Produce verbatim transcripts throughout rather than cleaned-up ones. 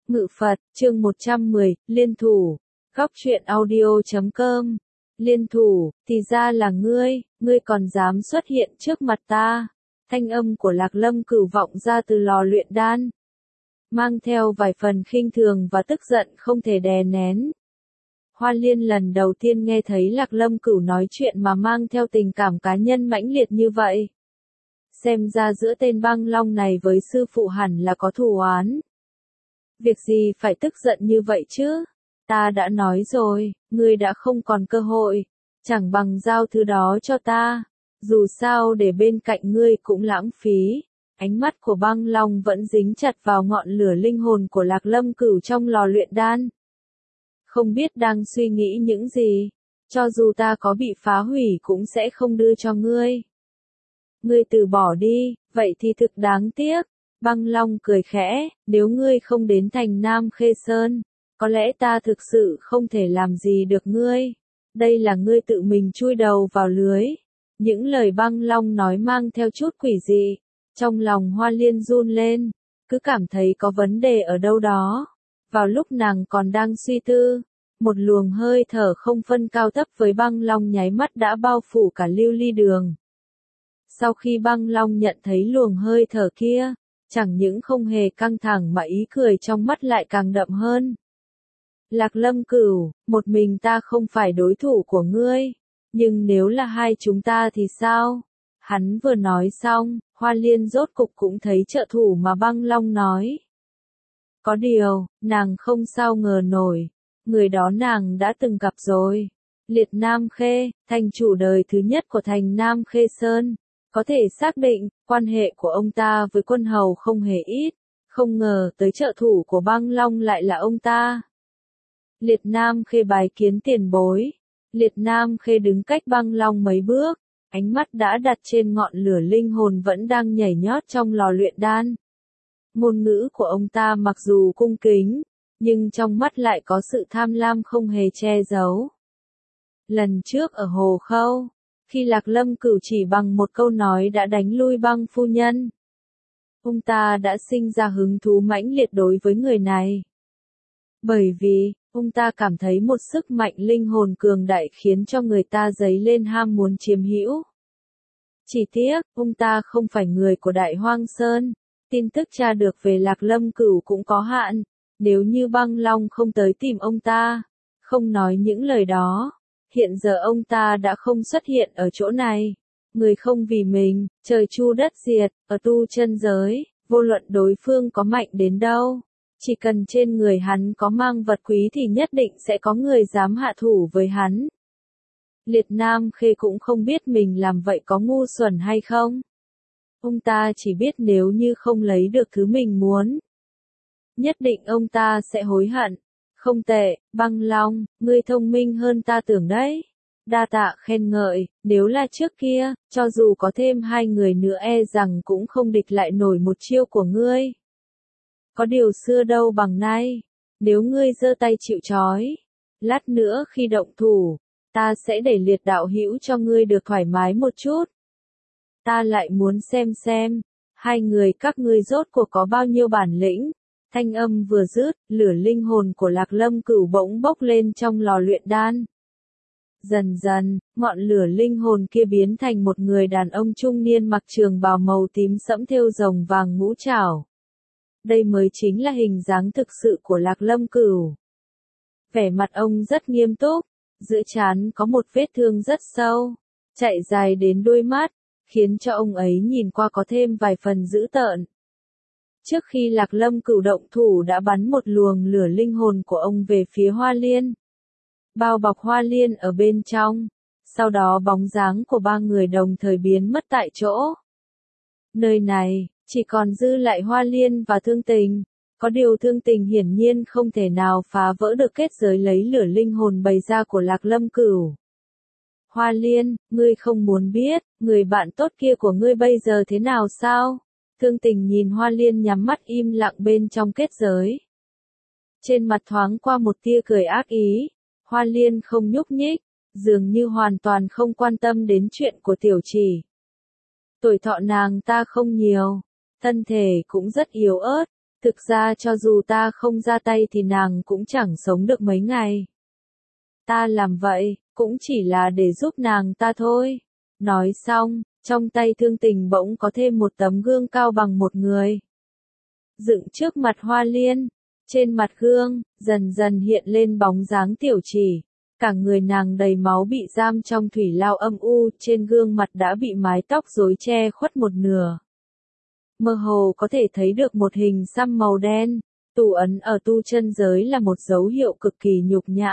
Ngự Phật, chương một trăm mười, Liên Thủ, Góc truyện audio chấm com. Liên Thủ, thì ra là ngươi, ngươi còn dám xuất hiện trước mặt ta. Thanh âm của Lạc Lâm Cửu vọng ra từ lò luyện đan, mang theo vài phần khinh thường và tức giận không thể đè nén. Hoa Liên lần đầu tiên nghe thấy Lạc Lâm Cửu nói chuyện mà mang theo tình cảm cá nhân mãnh liệt như vậy. Xem ra giữa tên Băng Long này với sư phụ hẳn là có thù oán. Việc gì phải tức giận như vậy chứ? Ta đã nói rồi, ngươi đã không còn cơ hội, chẳng bằng giao thứ đó cho ta. Dù sao để bên cạnh ngươi cũng lãng phí. Ánh mắt của Băng Long vẫn dính chặt vào ngọn lửa linh hồn của Lạc Lâm Cửu trong lò luyện đan. Không biết đang suy nghĩ những gì, cho dù ta có bị phá hủy cũng sẽ không đưa cho ngươi. Ngươi từ bỏ đi, vậy thì thực đáng tiếc. Băng Long cười khẽ, nếu ngươi không đến thành Nam Khê Sơn, có lẽ ta thực sự không thể làm gì được ngươi. Đây là ngươi tự mình chui đầu vào lưới. Những lời Băng Long nói mang theo chút quỷ dị. Trong lòng Hoa Liên run lên, cứ cảm thấy có vấn đề ở đâu đó. Vào lúc nàng còn đang suy tư, một luồng hơi thở không phân cao thấp với Băng Long nháy mắt đã bao phủ cả Lưu Ly Đường. Sau khi Băng Long nhận thấy luồng hơi thở kia, chẳng những không hề căng thẳng mà ý cười trong mắt lại càng đậm hơn. Lạc Lâm Cửu, một mình ta không phải đối thủ của ngươi, nhưng nếu là hai chúng ta thì sao? Hắn vừa nói xong, Hoa Liên rốt cục cũng thấy trợ thủ mà Băng Long nói. Có điều, nàng không sao ngờ nổi, người đó nàng đã từng gặp rồi. Liệt Nam Khê, thành chủ đời thứ nhất của thành Nam Khê Sơn. Có thể xác định, quan hệ của ông ta với quân hầu không hề ít, không ngờ tới trợ thủ của Băng Long lại là ông ta. Liệt Nam Khê bái kiến tiền bối. Liệt Nam Khê đứng cách Băng Long mấy bước, ánh mắt đã đặt trên ngọn lửa linh hồn vẫn đang nhảy nhót trong lò luyện đan. Ngôn ngữ của ông ta mặc dù cung kính, nhưng trong mắt lại có sự tham lam không hề che giấu. Lần trước ở Hồ Khâu, khi Lạc Lâm Cửu chỉ bằng một câu nói đã đánh lui Băng phu nhân, ông ta đã sinh ra hứng thú mãnh liệt đối với người này. Bởi vì, ông ta cảm thấy một sức mạnh linh hồn cường đại khiến cho người ta dấy lên ham muốn chiếm hữu. Chỉ tiếc, ông ta không phải người của Đại Hoang Sơn, tin tức tra được về Lạc Lâm Cửu cũng có hạn, nếu như Băng Long không tới tìm ông ta, không nói những lời đó. Hiện giờ ông ta đã không xuất hiện ở chỗ này. Người không vì mình, trời chu đất diệt, ở tu chân giới, vô luận đối phương có mạnh đến đâu. Chỉ cần trên người hắn có mang vật quý thì nhất định sẽ có người dám hạ thủ với hắn. Liệt Nam Khê cũng không biết mình làm vậy có ngu xuẩn hay không. Ông ta chỉ biết nếu như không lấy được thứ mình muốn, nhất định ông ta sẽ hối hận. Không tệ, Băng Long, ngươi thông minh hơn ta tưởng đấy. Đa tạ khen ngợi, nếu là trước kia, cho dù có thêm hai người nữa e rằng cũng không địch lại nổi một chiêu của ngươi. Có điều xưa đâu bằng nay, nếu ngươi giơ tay chịu trói, lát nữa khi động thủ, ta sẽ để Liệt đạo hữu cho ngươi được thoải mái một chút. Ta lại muốn xem xem, hai người các ngươi rốt cuộc có bao nhiêu bản lĩnh. Thanh âm vừa dứt, lửa linh hồn của Lạc Lâm Cửu bỗng bốc lên trong lò luyện đan. Dần dần, ngọn lửa linh hồn kia biến thành một người đàn ông trung niên mặc trường bào màu tím sẫm thêu rồng vàng ngũ trảo. Đây mới chính là hình dáng thực sự của Lạc Lâm Cửu. Vẻ mặt ông rất nghiêm túc, giữa trán có một vết thương rất sâu, chạy dài đến đuôi mắt, khiến cho ông ấy nhìn qua có thêm vài phần dữ tợn. Trước khi Lạc Lâm Cửu động thủ đã bắn một luồng lửa linh hồn của ông về phía Hoa Liên, bao bọc Hoa Liên ở bên trong, sau đó bóng dáng của ba người đồng thời biến mất tại chỗ. Nơi này, chỉ còn dư lại Hoa Liên và Thương Tình, có điều Thương Tình hiển nhiên không thể nào phá vỡ được kết giới lấy lửa linh hồn bày ra của Lạc Lâm Cửu. Hoa Liên, ngươi không muốn biết, người bạn tốt kia của ngươi bây giờ thế nào sao? Thương Tình nhìn Hoa Liên nhắm mắt im lặng bên trong kết giới. Trên mặt thoáng qua một tia cười ác ý, Hoa Liên không nhúc nhích, dường như hoàn toàn không quan tâm đến chuyện của Tiểu Chỉ. Tuổi thọ nàng ta không nhiều, thân thể cũng rất yếu ớt, Thực ra cho dù ta không ra tay thì nàng cũng chẳng sống được mấy ngày. Ta làm vậy, cũng chỉ là để giúp nàng ta thôi. Nói xong, trong tay Thương Tình bỗng có thêm một tấm gương cao bằng một người. Dựng trước mặt Hoa Liên, trên mặt gương, dần dần hiện lên bóng dáng Tiểu Chỉ. Cả người nàng đầy máu bị giam trong thủy lao âm u, trên gương mặt đã bị mái tóc rối che khuất một nửa. Mơ hồ có thể thấy được một hình xăm màu đen, tù ấn ở tu chân giới là một dấu hiệu cực kỳ nhục nhã.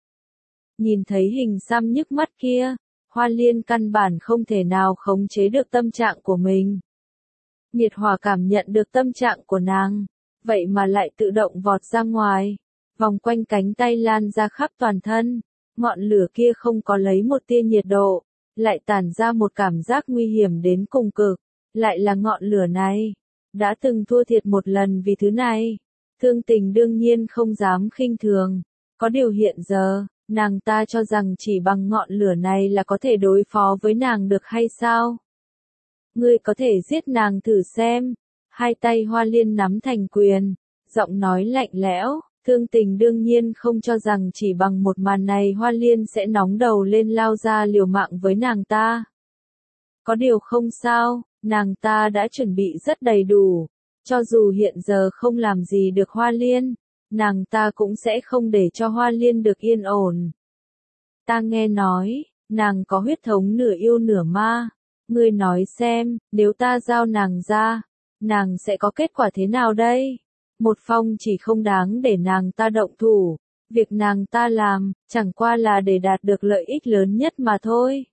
Nhìn thấy hình xăm nhức mắt kia, Hoa Liên căn bản không thể nào khống chế được tâm trạng của mình. Nhiệt Hỏa cảm nhận được tâm trạng của nàng, vậy mà lại tự động vọt ra ngoài, vòng quanh cánh tay lan ra khắp toàn thân, ngọn lửa kia không có lấy một tia nhiệt độ, lại tản ra một cảm giác nguy hiểm đến cùng cực, lại là ngọn lửa này, đã từng thua thiệt một lần vì thứ này. Thương Tình đương nhiên không dám khinh thường, có điều hiện giờ, nàng ta cho rằng chỉ bằng ngọn lửa này là có thể đối phó với nàng được hay sao? Ngươi có thể giết nàng thử xem. Hai tay Hoa Liên nắm thành quyền, giọng nói lạnh lẽo. Thương Tình đương nhiên không cho rằng chỉ bằng một màn này Hoa Liên sẽ nóng đầu lên lao ra liều mạng với nàng ta. Có điều không sao, nàng ta đã chuẩn bị rất đầy đủ. Cho dù hiện giờ không làm gì được Hoa Liên, nàng ta cũng sẽ không để cho Hoa Liên được yên ổn. Ta nghe nói, nàng có huyết thống nửa yêu nửa ma. Ngươi nói xem, nếu ta giao nàng ra, nàng sẽ có kết quả thế nào đây? Một phong chỉ không đáng để nàng ta động thủ. Việc nàng ta làm, chẳng qua là để đạt được lợi ích lớn nhất mà thôi.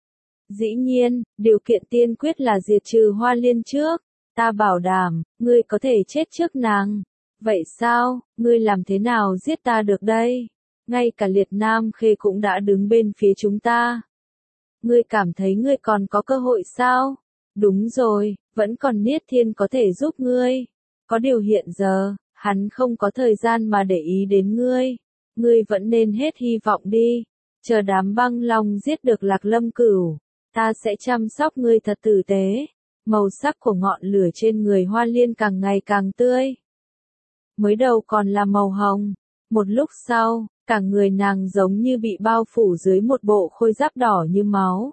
Dĩ nhiên, điều kiện tiên quyết là diệt trừ Hoa Liên trước. Ta bảo đảm, ngươi có thể chết trước nàng. Vậy sao, ngươi làm thế nào giết ta được đây? Ngay cả Liệt Nam Khê cũng đã đứng bên phía chúng ta. Ngươi cảm thấy ngươi còn có cơ hội sao? Đúng rồi, vẫn còn Niết Thiên có thể giúp ngươi. Có điều hiện giờ, hắn không có thời gian mà để ý đến ngươi. Ngươi vẫn nên hết hy vọng đi. Chờ đám băng long giết được Lạc Lâm Cửu, ta sẽ chăm sóc ngươi thật tử tế. Màu sắc của ngọn lửa trên người Hoa Liên càng ngày càng tươi. Mới đầu còn là màu hồng. Một lúc sau, cả người nàng giống như bị bao phủ dưới một bộ khôi giáp đỏ như máu.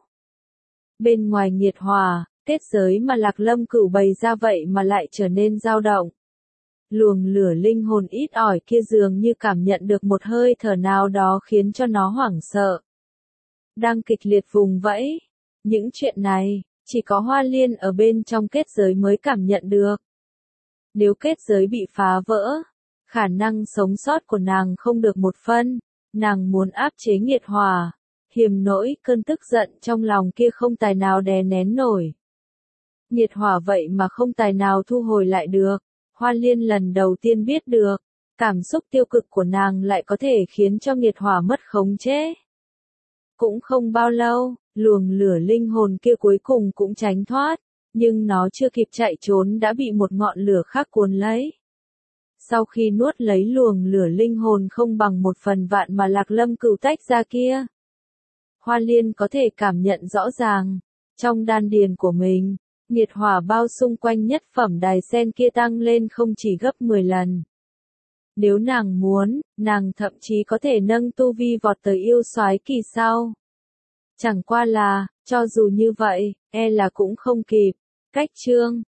Bên ngoài nhiệt hòa, kết giới mà Lạc Lâm Cửu bày ra vậy mà lại trở nên dao động. Luồng lửa linh hồn ít ỏi kia dường như cảm nhận được một hơi thở nào đó khiến cho nó hoảng sợ. Đang kịch liệt vùng vẫy. Những chuyện này, chỉ có Hoa Liên ở bên trong kết giới mới cảm nhận được. Nếu kết giới bị phá vỡ, khả năng sống sót của nàng không được một phân, nàng muốn áp chế nhiệt hòa, hiềm nỗi cơn tức giận trong lòng kia không tài nào đè nén nổi. Nhiệt hỏa vậy mà không tài nào thu hồi lại được. Hoa Liên lần đầu tiên biết được, cảm xúc tiêu cực của nàng lại có thể khiến cho nhiệt hỏa mất khống chế. Cũng không bao lâu, luồng lửa linh hồn kia cuối cùng cũng tránh thoát, nhưng nó chưa kịp chạy trốn đã bị một ngọn lửa khác cuốn lấy. Sau khi nuốt lấy luồng lửa linh hồn không bằng một phần vạn mà Lạc Lâm Cửu tách ra kia, Hoa Liên có thể cảm nhận rõ ràng, trong đan điền của mình, nhiệt hỏa bao xung quanh nhất phẩm đài sen kia tăng lên không chỉ gấp mười lần. Nếu nàng muốn, nàng thậm chí có thể nâng tu vi vọt tới yêu soái kỳ sau. Chẳng qua là, cho dù như vậy, e là cũng không kịp. Cách chương